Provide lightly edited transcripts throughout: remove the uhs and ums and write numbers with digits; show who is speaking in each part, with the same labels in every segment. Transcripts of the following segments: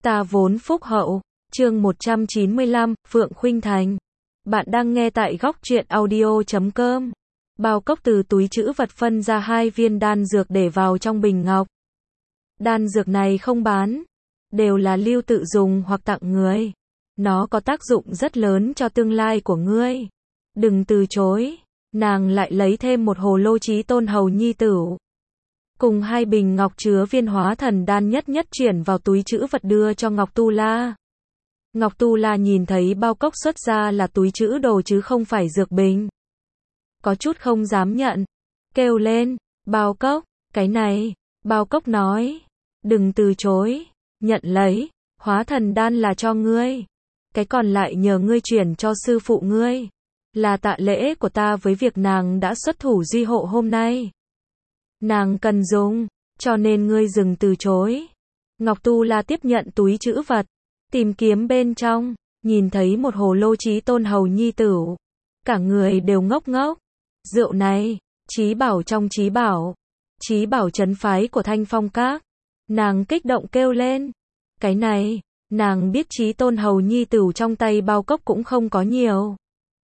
Speaker 1: Ta vốn phúc hậu. Chương 195, Phượng Khuynh Thành. Bạn đang nghe tại góc truyện audio.com. Bao cốc từ túi trữ vật phân ra 2 viên đan dược để vào trong bình ngọc. Đan dược này không bán, đều là lưu tự dùng hoặc tặng người. Nó có tác dụng rất lớn cho tương lai của ngươi. Đừng từ chối. Nàng lại lấy thêm một hồ lô Chí Tôn hầu nhi tử, cùng 2 bình ngọc chứa viên hóa thần đan nhất nhất chuyển vào túi trữ vật đưa cho Ngọc Tu La. Ngọc Tu La nhìn thấy bao cốc xuất ra là túi trữ đồ chứ không phải dược bình, có chút không dám nhận, kêu lên, bao cốc, cái này. Bao cốc nói, đừng từ chối, nhận lấy, hóa thần đan là cho ngươi, cái còn lại nhờ ngươi chuyển cho sư phụ ngươi, là tạ lễ của ta với việc nàng đã xuất thủ duy hộ hôm nay. Nàng cần dùng, cho nên ngươi đừng từ chối. Ngọc Tu La tiếp nhận túi trữ vật, tìm kiếm bên trong, nhìn thấy một hồ lô Chí Tôn hầu nhi tử. Cả người đều ngốc ngốc. Rượu này, chí bảo trong chí bảo trấn phái của Thanh Phong Các. Nàng kích động kêu lên. Cái này, nàng biết Chí Tôn hầu nhi tử trong tay bao cốc cũng không có nhiều.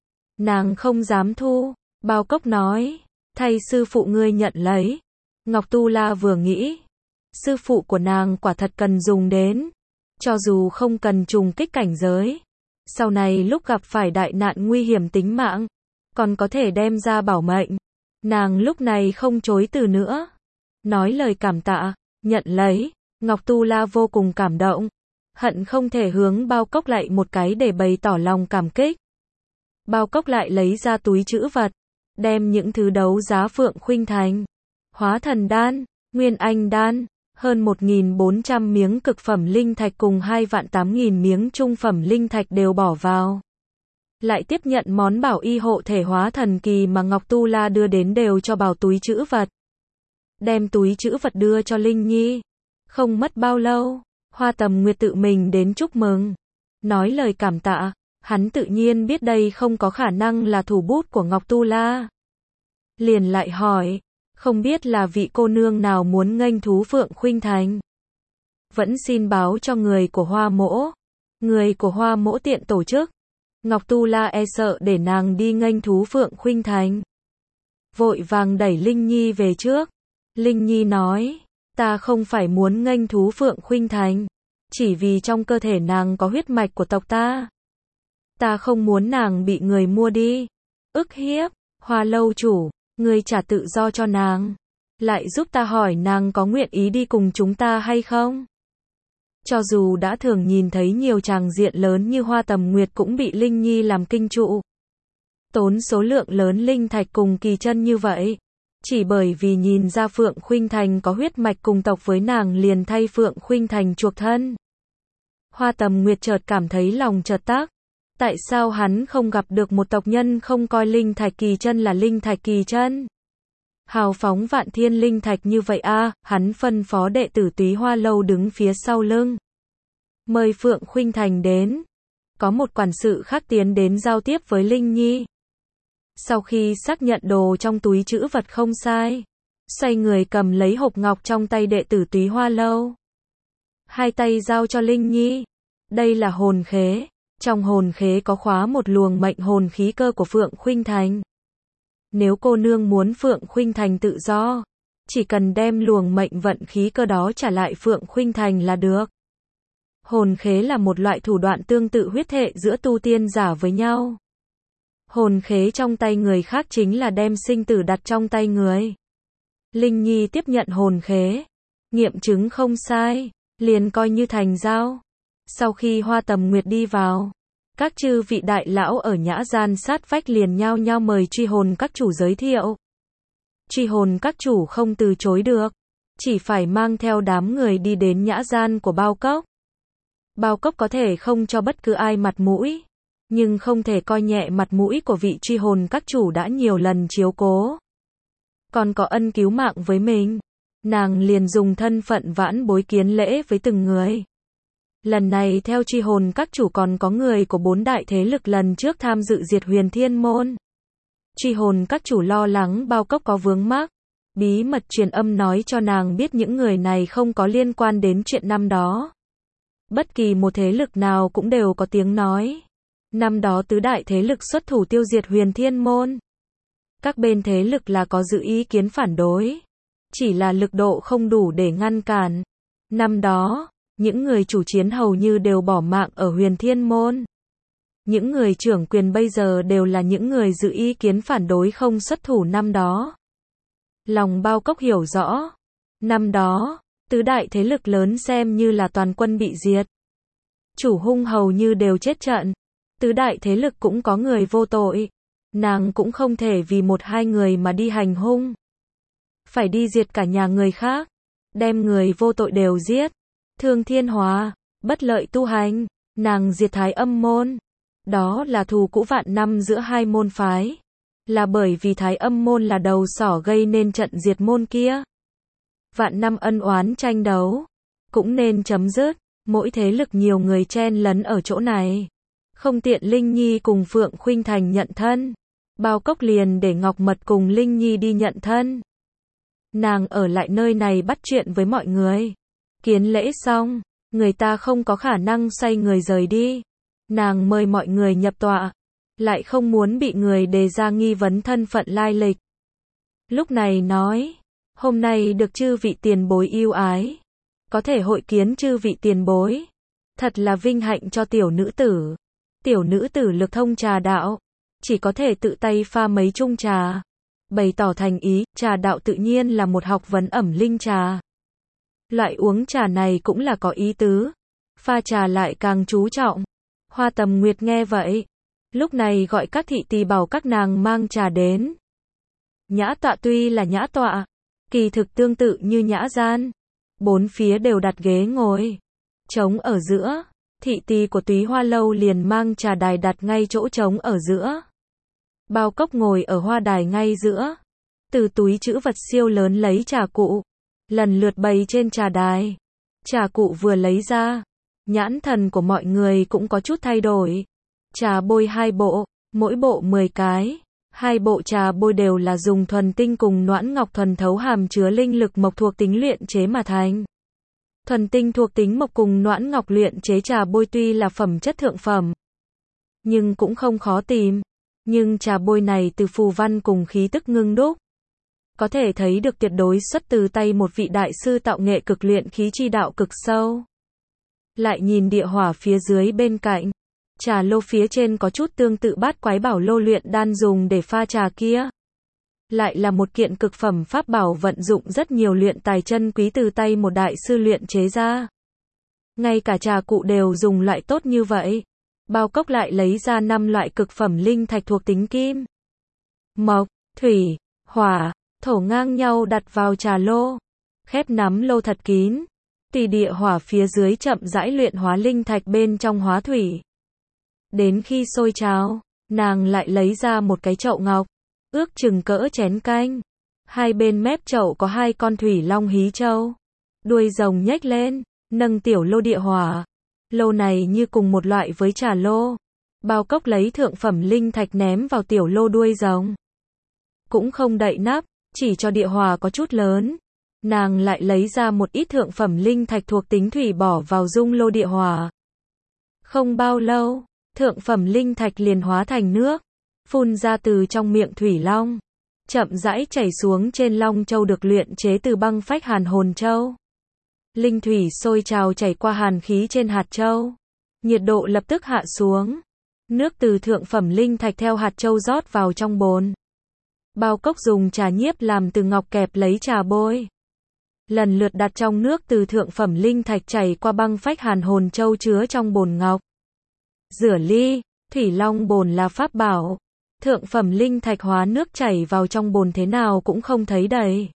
Speaker 1: Nàng không dám thu. Bao cốc nói, thay sư phụ ngươi nhận lấy. Ngọc Tu La vừa nghĩ, sư phụ của nàng quả thật cần dùng đến, cho dù không cần trùng kích cảnh giới, sau này lúc gặp phải đại nạn nguy hiểm tính mạng, còn có thể đem ra bảo mệnh. Nàng lúc này không chối từ nữa, nói lời cảm tạ, nhận lấy. Ngọc Tu La vô cùng cảm động, hận không thể hướng bao cốc lại một cái để bày tỏ lòng cảm kích. Bao cốc lại lấy ra túi trữ vật, đem những thứ đấu giá Phượng Khuynh Thành, hóa thần đan, nguyên anh đan, hơn 1.400 miếng cực phẩm linh thạch cùng 2.800.000 miếng trung phẩm linh thạch đều bỏ vào. Lại tiếp nhận món bảo y hộ thể hóa thần kỳ mà Ngọc Tu La đưa đến đều cho vào túi trữ vật. Đem túi trữ vật đưa cho Linh Nhi. Không mất bao lâu, Hoa Tầm Nguyệt tự mình đến chúc mừng, nói lời cảm tạ. Hắn tự nhiên biết đây không có khả năng là thủ bút của Ngọc Tu La. Liền lại hỏi, không biết là vị cô nương nào muốn nghênh thú Phượng Khuynh Thành. Vẫn xin báo cho người của Hoa Mỗ. Người của Hoa Mỗ tiện tổ chức. Ngọc Tu La e sợ để nàng đi nghênh thú Phượng Khuynh Thành, vội vàng đẩy Linh Nhi về trước. Linh Nhi nói, ta không phải muốn nghênh thú Phượng Khuynh Thành, chỉ vì trong cơ thể nàng có huyết mạch của tộc ta. Ta không muốn nàng bị người mua đi, ức hiếp. Hoa lâu chủ, ngươi trả tự do cho nàng, lại giúp ta hỏi nàng có nguyện ý đi cùng chúng ta hay không. Cho dù đã thường nhìn thấy nhiều tràng diện lớn như Hoa Tầm Nguyệt cũng bị Linh Nhi làm kinh trụ, tốn số lượng lớn linh thạch cùng kỳ chân như vậy, chỉ bởi vì nhìn ra Phượng Khuynh Thành có huyết mạch cùng tộc với nàng liền thay Phượng Khuynh Thành chuộc thân. Hoa Tầm Nguyệt chợt cảm thấy lòng chợt tắc. Tại sao hắn không gặp được một tộc nhân không coi linh thạch kỳ chân là linh thạch kỳ chân? Hào phóng vạn thiên linh thạch như vậy a, hắn phân phó đệ tử Túy Hoa lâu đứng phía sau lưng, mời Phượng Khuynh Thành đến. Có một quản sự khác tiến đến giao tiếp với Linh Nhi. Sau khi xác nhận đồ trong túi trữ vật không sai, xoay người cầm lấy hộp ngọc trong tay đệ tử Túy Hoa lâu, hai tay giao cho Linh Nhi. Đây là hồn khế. Trong hồn khế có khóa một luồng mệnh hồn khí cơ của Phượng Khuynh Thành. Nếu cô nương muốn Phượng Khuynh Thành tự do, chỉ cần đem luồng mệnh vận khí cơ đó trả lại Phượng Khuynh Thành là được. Hồn khế là một loại thủ đoạn tương tự huyết hệ giữa tu tiên giả với nhau. Hồn khế trong tay người khác chính là đem sinh tử đặt trong tay người. Linh Nhi tiếp nhận hồn khế, nghiệm chứng không sai, liền coi như thành giao. Sau khi Hoa Tầm Nguyệt đi vào, các chư vị đại lão ở nhã gian sát vách liền nhao nhao mời truy hồn các chủ giới thiệu. Truy hồn các chủ không từ chối được, chỉ phải mang theo đám người đi đến nhã gian của Bao Cốc. Bao Cốc có thể không cho bất cứ ai mặt mũi, nhưng không thể coi nhẹ mặt mũi của vị truy hồn các chủ đã nhiều lần chiếu cố, còn có ân cứu mạng với mình. Nàng liền dùng thân phận vãn bối kiến lễ với từng người. Lần này theo truy hồn các chủ còn có người của 4 đại thế lực lần trước tham dự diệt Huyền Thiên Môn. Truy hồn các chủ lo lắng Bao Cốc có vướng mắc, bí mật truyền âm nói cho nàng biết những người này không có liên quan đến chuyện năm đó. Bất kỳ một thế lực nào cũng đều có tiếng nói. Năm đó tứ đại thế lực xuất thủ tiêu diệt Huyền Thiên Môn. Các bên thế lực là có dự ý kiến phản đối. Chỉ là lực độ không đủ để ngăn cản. Năm đó, những người chủ chiến hầu như đều bỏ mạng ở Huyền Thiên Môn. Những người trưởng quyền bây giờ đều là những người dự ý kiến phản đối không xuất thủ năm đó. Lòng Bao Cốc hiểu rõ. Năm đó, tứ đại thế lực lớn xem như là toàn quân bị diệt. Chủ hung hầu như đều chết trận. Tứ đại thế lực cũng có người vô tội. Nàng cũng không thể vì một hai người mà đi hành hung. Phải đi diệt cả nhà người khác. Đem người vô tội đều giết. Thương thiên hóa, bất lợi tu hành. Nàng diệt Thái Âm môn. Đó là thù cũ vạn năm giữa hai môn phái. Là bởi vì Thái Âm môn là đầu sỏ gây nên trận diệt môn kia. Vạn năm ân oán tranh đấu. Cũng nên chấm dứt. Mỗi thế lực nhiều người chen lấn ở chỗ này. Không tiện Linh Nhi cùng Phượng Khuynh Thành nhận thân. Bao Cốc liền để Ngọc Mật cùng Linh Nhi đi nhận thân. Nàng ở lại nơi này bắt chuyện với mọi người. Kiến lễ xong, người ta không có khả năng xoay người rời đi. Nàng mời mọi người nhập tọa. Lại không muốn bị người đề ra nghi vấn thân phận lai lịch. Lúc này nói, hôm nay được chư vị tiền bối yêu ái. Có thể hội kiến chư vị tiền bối. Thật là vinh hạnh cho tiểu nữ tử. Tiểu nữ tử lực thông trà đạo. Chỉ có thể tự tay pha mấy chung trà. Bày tỏ thành ý, trà đạo tự nhiên là một học vấn ẩm linh trà. Loại uống trà này cũng là có ý tứ. Pha trà lại càng chú trọng. Hoa Tầm Nguyệt nghe vậy. Lúc này gọi các thị tỳ bảo các nàng mang trà đến. Nhã tọa tuy là nhã tọa. Kỳ thực tương tự như nhã gian. Bốn phía đều đặt ghế ngồi. Trống ở giữa. Thị tỳ của Túy Hoa Lâu liền mang trà đài đặt ngay chỗ trống ở giữa. Bao Cốc ngồi ở hoa đài ngay giữa. Từ túi trữ vật siêu lớn lấy trà cụ. Lần lượt bày trên trà đài. Trà cụ vừa lấy ra. Nhãn thần của mọi người cũng có chút thay đổi. Trà bôi 2 bộ. Mỗi bộ 10 cái. 2 bộ trà bôi đều là dùng thuần tinh cùng noãn ngọc thuần thấu hàm chứa linh lực mộc thuộc tính luyện chế mà thành. Thuần tinh thuộc tính mộc cùng noãn ngọc luyện chế trà bôi tuy là phẩm chất thượng phẩm. Nhưng cũng không khó tìm. Nhưng trà bôi này từ phù văn cùng khí tức ngưng đúc. Có thể thấy được tuyệt đối xuất từ tay một vị đại sư tạo nghệ cực luyện khí chi đạo cực sâu. Lại nhìn địa hỏa phía dưới bên cạnh. Trà lô phía trên có chút tương tự bát quái bảo lô luyện đan dùng để pha trà kia. Lại là một kiện cực phẩm pháp bảo vận dụng rất nhiều luyện tài chân quý từ tay một đại sư luyện chế ra. Ngay cả trà cụ đều dùng loại tốt như vậy. Bao Cốc lại lấy ra 5 loại cực phẩm linh thạch thuộc tính kim, mộc, thủy, hỏa, thổ ngang nhau đặt vào trà lô. Khép nắm lô thật kín. Tùy địa hỏa phía dưới chậm rãi luyện hóa linh thạch bên trong hóa thủy. Đến khi sôi trào, nàng lại lấy ra một cái chậu ngọc, ước chừng cỡ chén canh. Hai bên mép chậu có 2 con thủy long hí châu. Đuôi rồng nhếch lên, nâng tiểu lô địa hỏa. Lô này như cùng một loại với trà lô. Bao Cốc lấy thượng phẩm linh thạch ném vào tiểu lô đuôi rồng. Cũng không đậy nắp, chỉ cho địa hỏa có chút lớn. Nàng lại lấy ra một ít thượng phẩm linh thạch thuộc tính thủy bỏ vào dung lô địa hỏa. Không bao lâu, thượng phẩm linh thạch liền hóa thành nước, phun ra từ trong miệng thủy long, chậm rãi chảy xuống trên long châu được luyện chế từ băng phách hàn hồn châu. Linh thủy sôi trào chảy qua hàn khí trên hạt châu, nhiệt độ lập tức hạ xuống. Nước từ thượng phẩm linh thạch theo hạt châu rót vào trong bồn. Bao Cốc dùng trà nhiếp làm từ ngọc kẹp lấy trà bôi. Lần lượt đặt trong nước từ thượng phẩm linh thạch chảy qua băng phách hàn hồn châu chứa trong bồn ngọc. Rửa ly, thủy long bồn là pháp bảo. Thượng phẩm linh thạch hóa nước chảy vào trong bồn thế nào cũng không thấy đầy.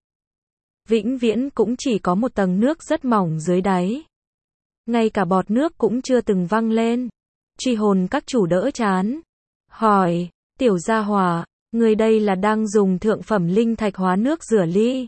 Speaker 1: Vĩnh viễn cũng chỉ có một tầng nước rất mỏng dưới đáy. Ngay cả bọt nước cũng chưa từng văng lên. Truy hồn các chủ đỡ chán. Hỏi, tiểu gia hỏa, người đây là đang dùng thượng phẩm linh thạch hóa nước rửa ly.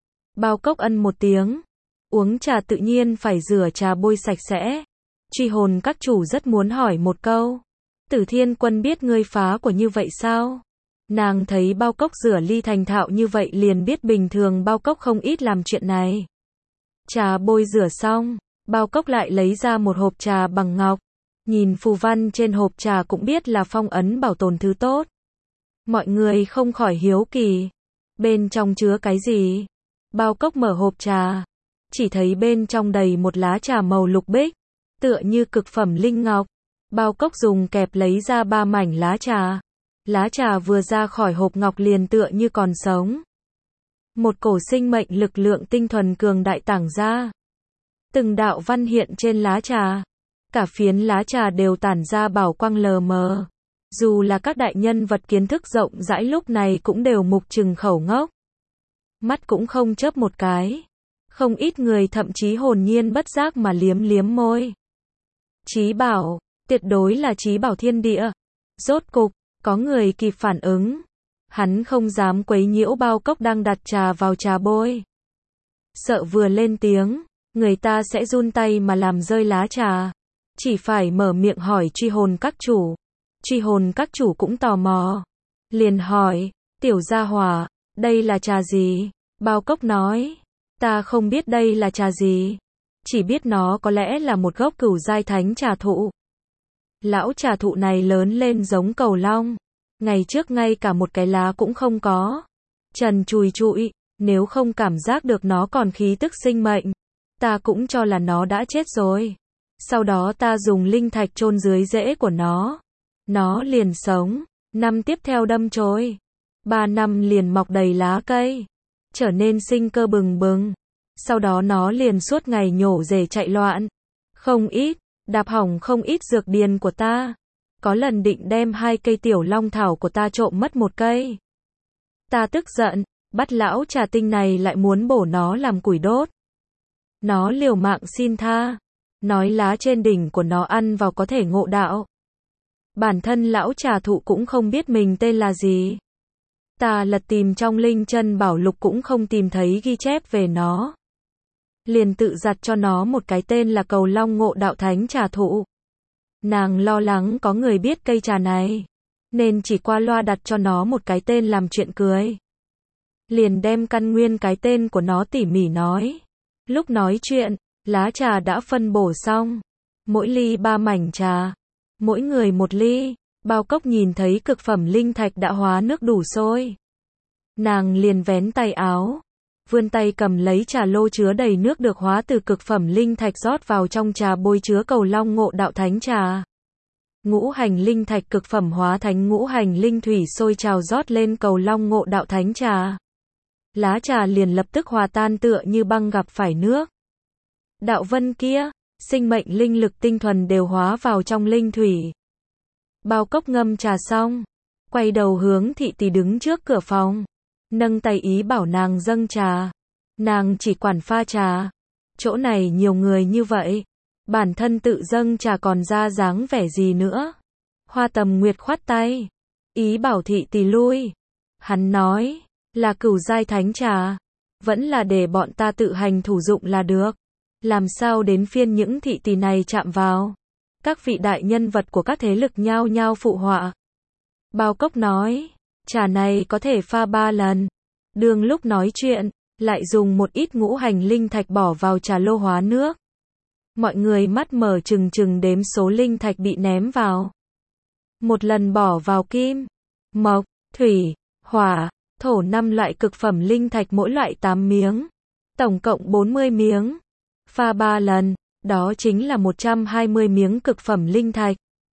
Speaker 1: Bao Cốc ân một tiếng. Uống trà tự nhiên phải rửa trà bôi sạch sẽ. Truy hồn các chủ rất muốn hỏi một câu. Tử Thiên Quân biết ngươi phá của như vậy sao? Nàng thấy Bao Cốc rửa ly thành thạo như vậy liền biết bình thường Bao Cốc không ít làm chuyện này. Trà bôi rửa xong, Bao Cốc lại lấy ra một hộp trà bằng ngọc. Nhìn phù văn trên hộp trà cũng biết là phong ấn bảo tồn thứ tốt. Mọi người không khỏi hiếu kỳ. Bên trong chứa cái gì? Bao Cốc mở hộp trà. Chỉ thấy bên trong đầy một lá trà màu lục bích. Tựa như cực phẩm linh ngọc. Bao Cốc dùng kẹp lấy ra 3 mảnh lá trà. Lá trà vừa ra khỏi hộp ngọc liền tựa như còn sống. Một cổ sinh mệnh lực lượng tinh thuần cường đại tản ra. Từng đạo văn hiện trên lá trà. Cả phiến lá trà đều tản ra bảo quang lờ mờ. Dù là các đại nhân vật kiến thức rộng rãi lúc này cũng đều mục trừng khẩu ngốc. Mắt cũng không chớp một cái. Không ít người thậm chí hồn nhiên bất giác mà liếm liếm môi. Chí bảo, tuyệt đối là chí bảo thiên địa. Rốt cục, có người kịp phản ứng. Hắn không dám quấy nhiễu Bao Cốc đang đặt trà vào trà bôi. Sợ vừa lên tiếng, người ta sẽ run tay mà làm rơi lá trà. Chỉ phải mở miệng hỏi truy hồn các chủ. Truy hồn các chủ cũng tò mò. Liền hỏi, tiểu gia hỏa, đây là trà gì? Bao Cốc nói, ta không biết đây là trà gì. Chỉ biết nó có lẽ là một gốc cửu giai thánh trà thụ. Lão trà thụ này lớn lên giống cầu long. Ngày trước ngay cả một cái lá cũng không có. Trần chùi trụi, nếu không cảm giác được nó còn khí tức sinh mệnh, ta cũng cho là nó đã chết rồi. Sau đó ta dùng linh thạch chôn dưới rễ của nó. Nó liền sống. Năm tiếp theo đâm chồi. 3 năm liền mọc đầy lá cây. Trở nên sinh cơ bừng bừng. Sau đó nó liền suốt ngày nhổ rễ chạy loạn. Không ít, đạp hỏng không ít dược điền của ta. Có lần định đem 2 cây tiểu long thảo của ta trộm mất 1 cây. Ta tức giận, bắt lão trà tinh này lại muốn bổ nó làm củi đốt. Nó liều mạng xin tha. Nói lá trên đỉnh của nó ăn vào có thể ngộ đạo. Bản thân lão trà thụ cũng không biết mình tên là gì. Ta lật tìm trong linh chân bảo lục cũng không tìm thấy ghi chép về nó. Liền tự giặt cho nó một cái tên là Cầu Long Ngộ Đạo Thánh Trà Thụ. Nàng lo lắng có người biết cây trà này, nên chỉ qua loa đặt cho nó một cái tên làm chuyện cười. Liền đem căn nguyên cái tên của nó tỉ mỉ nói. Lúc nói chuyện, lá trà đã phân bổ xong. Mỗi ly 3 mảnh trà. Mỗi người 1 ly. Bao Cốc nhìn thấy cực phẩm linh thạch đã hóa nước đủ sôi. Nàng liền vén tay áo. Vươn tay cầm lấy trà lô chứa đầy nước được hóa từ cực phẩm linh thạch rót vào trong trà bôi chứa Cầu Long Ngộ Đạo Thánh Trà. Ngũ hành linh thạch cực phẩm hóa thành ngũ hành linh thủy sôi trào rót lên Cầu Long Ngộ Đạo Thánh Trà. Lá trà liền lập tức hòa tan tựa như băng gặp phải nước. Đạo vân kia, sinh mệnh linh lực tinh thuần đều hóa vào trong linh thủy. Bao Cốc ngâm trà xong, quay đầu hướng thị tỷ đứng trước cửa phòng, nâng tay ý bảo nàng dâng trà. Nàng chỉ quản pha trà. Chỗ này nhiều người như vậy, bản thân tự dâng trà còn ra dáng vẻ gì nữa. Hoa Tầm Nguyệt khoát tay, ý bảo thị tỷ lui. Hắn nói, là cửu giai thánh trà, vẫn là để bọn ta tự hành thủ dụng là được. Làm sao đến phiên những thị tỷ này chạm vào. Các vị đại nhân vật của các thế lực nhao nhao phụ họa. Bao Cốc nói, trà này có thể pha 3 lần. Đường lúc nói chuyện, lại dùng một ít ngũ hành linh thạch bỏ vào trà lô hóa nước. Mọi người mắt mở trừng trừng đếm số linh thạch bị ném vào. Một lần bỏ vào kim, mộc, thủy, hỏa, thổ 5 loại cực phẩm linh thạch mỗi loại 8 miếng. Tổng cộng 40 miếng. Pha 3 lần, đó chính là 120 miếng cực phẩm linh thạch.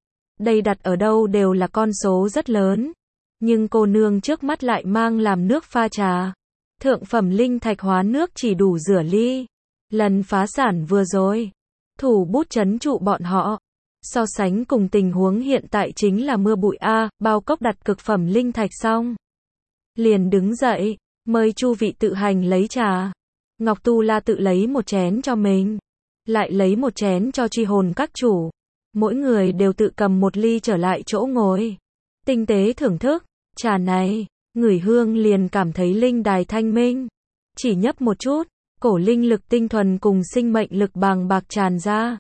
Speaker 1: Đây đặt ở đâu đều là con số rất lớn. Nhưng cô nương trước mắt lại mang làm nước pha trà. Thượng phẩm linh thạch hóa nước chỉ đủ rửa ly. Lần phá sản vừa rồi, thủ bút trấn trụ bọn họ. So sánh cùng tình huống hiện tại chính là mưa bụi a. Bao Cốc đặt cực phẩm linh thạch xong, liền đứng dậy, mời chu vị tự hành lấy trà. Ngọc Tu La tự lấy một chén cho mình, lại lấy một chén cho truy hồn các chủ. Mỗi người đều tự cầm một ly trở lại chỗ ngồi, tinh tế thưởng thức. Trà này, ngửi hương liền cảm thấy linh đài thanh minh. Chỉ nhấp một chút, cổ linh lực tinh thuần cùng sinh mệnh lực bàng bạc tràn ra.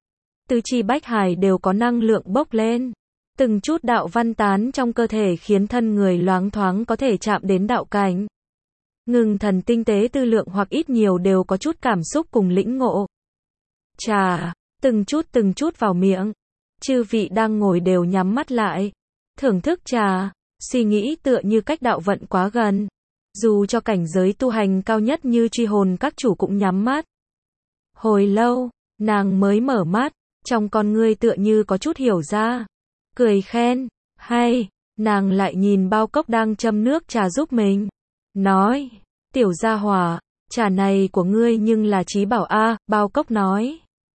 Speaker 1: Tứ chi bách hải đều có năng lượng bốc lên. Từng chút đạo văn tán trong cơ thể khiến thân người loáng thoáng có thể chạm đến đạo cảnh. Ngừng thần tinh tế tư lượng hoặc ít nhiều đều có chút cảm xúc cùng lĩnh ngộ. trà, từng chút vào miệng. Chư vị đang ngồi đều nhắm mắt lại, thưởng thức trà, suy nghĩ tựa như cách đạo vận quá gần. Dù cho cảnh giới tu hành cao nhất như truy hồn các chủ cũng nhắm mắt. Hồi lâu, nàng mới mở mắt, trong con ngươi tựa như có chút hiểu ra. Cười khen, hay, nàng lại nhìn bao cốc đang châm nước trà giúp mình. Nói, tiểu gia hỏa, trà này của ngươi nhưng là trí bảo a, bao cốc nói.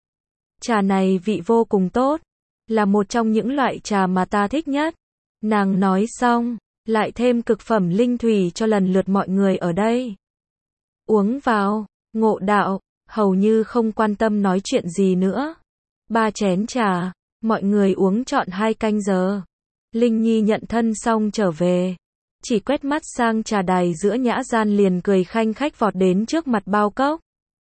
Speaker 1: Trà này vị vô cùng tốt, là một trong những loại trà mà ta thích nhất. Nàng nói xong, lại thêm cực phẩm linh thủy cho lần lượt mọi người ở đây. Uống vào, ngộ đạo, hầu như không quan tâm nói chuyện gì nữa. 3 chén trà, mọi người uống trọn 2 canh giờ. Linh Nhi nhận thân xong trở về, chỉ quét mắt sang trà đài giữa nhã gian liền cười khanh khách vọt đến trước mặt bao cốc.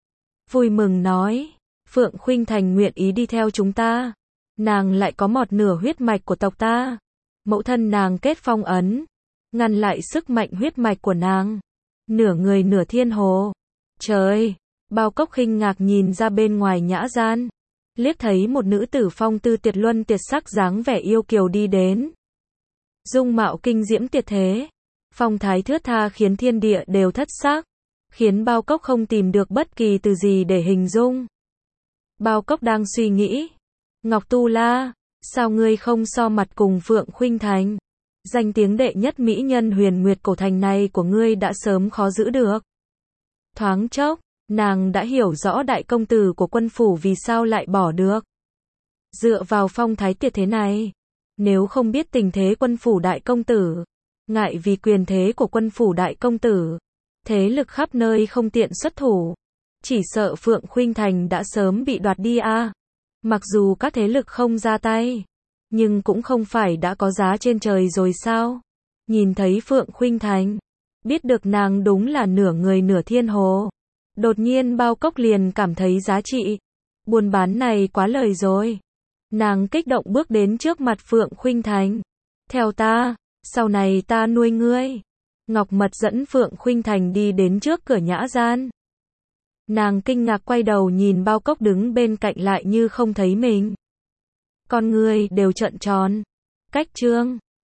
Speaker 1: Vui mừng nói, Phượng Khuynh Thành nguyện ý đi theo chúng ta. Nàng lại có một nửa huyết mạch của tộc ta. Mẫu thân nàng kết phong ấn, ngăn lại sức mạnh huyết mạch của nàng. Nửa người nửa thiên hồ. Trời, bao cốc khinh ngạc nhìn ra bên ngoài nhã gian. Liếc thấy một nữ tử phong tư tuyệt luân tuyệt sắc dáng vẻ yêu kiều đi đến. Dung mạo kinh diễm tuyệt thế. Phong thái thướt tha khiến thiên địa đều thất sắc. Khiến bao cốc không tìm được bất kỳ từ gì để hình dung. Bao cốc đang suy nghĩ. Ngọc Tu La, sao ngươi không so mặt cùng Phượng Khuynh Thành? Danh tiếng đệ nhất mỹ nhân Huyền Nguyệt cổ thành này của ngươi đã sớm khó giữ được. Thoáng chốc, nàng đã hiểu rõ đại công tử của quân phủ vì sao lại bỏ được. Dựa vào phong thái tuyệt thế này, nếu không biết tình thế quân phủ đại công tử, ngại vì quyền thế của quân phủ đại công tử, thế lực khắp nơi không tiện xuất thủ, chỉ sợ Phượng Khuynh Thành đã sớm bị đoạt đi a. Mặc dù các thế lực không ra tay, nhưng cũng không phải đã có giá trên trời rồi sao? Nhìn thấy Phượng Khuynh Thành, biết được nàng đúng là nửa người nửa thiên hồ. Đột nhiên bao cốc liền cảm thấy giá trị. Buôn bán này quá lời rồi. Nàng kích động bước đến trước mặt Phượng Khuynh Thành. Theo ta, sau này ta nuôi ngươi. Ngọc Mật dẫn Phượng Khuynh Thành đi đến trước cửa nhã gian. Nàng kinh ngạc quay đầu nhìn bao cốc đứng bên cạnh lại như không thấy mình. Con ngươi đều trợn tròn. Cách chương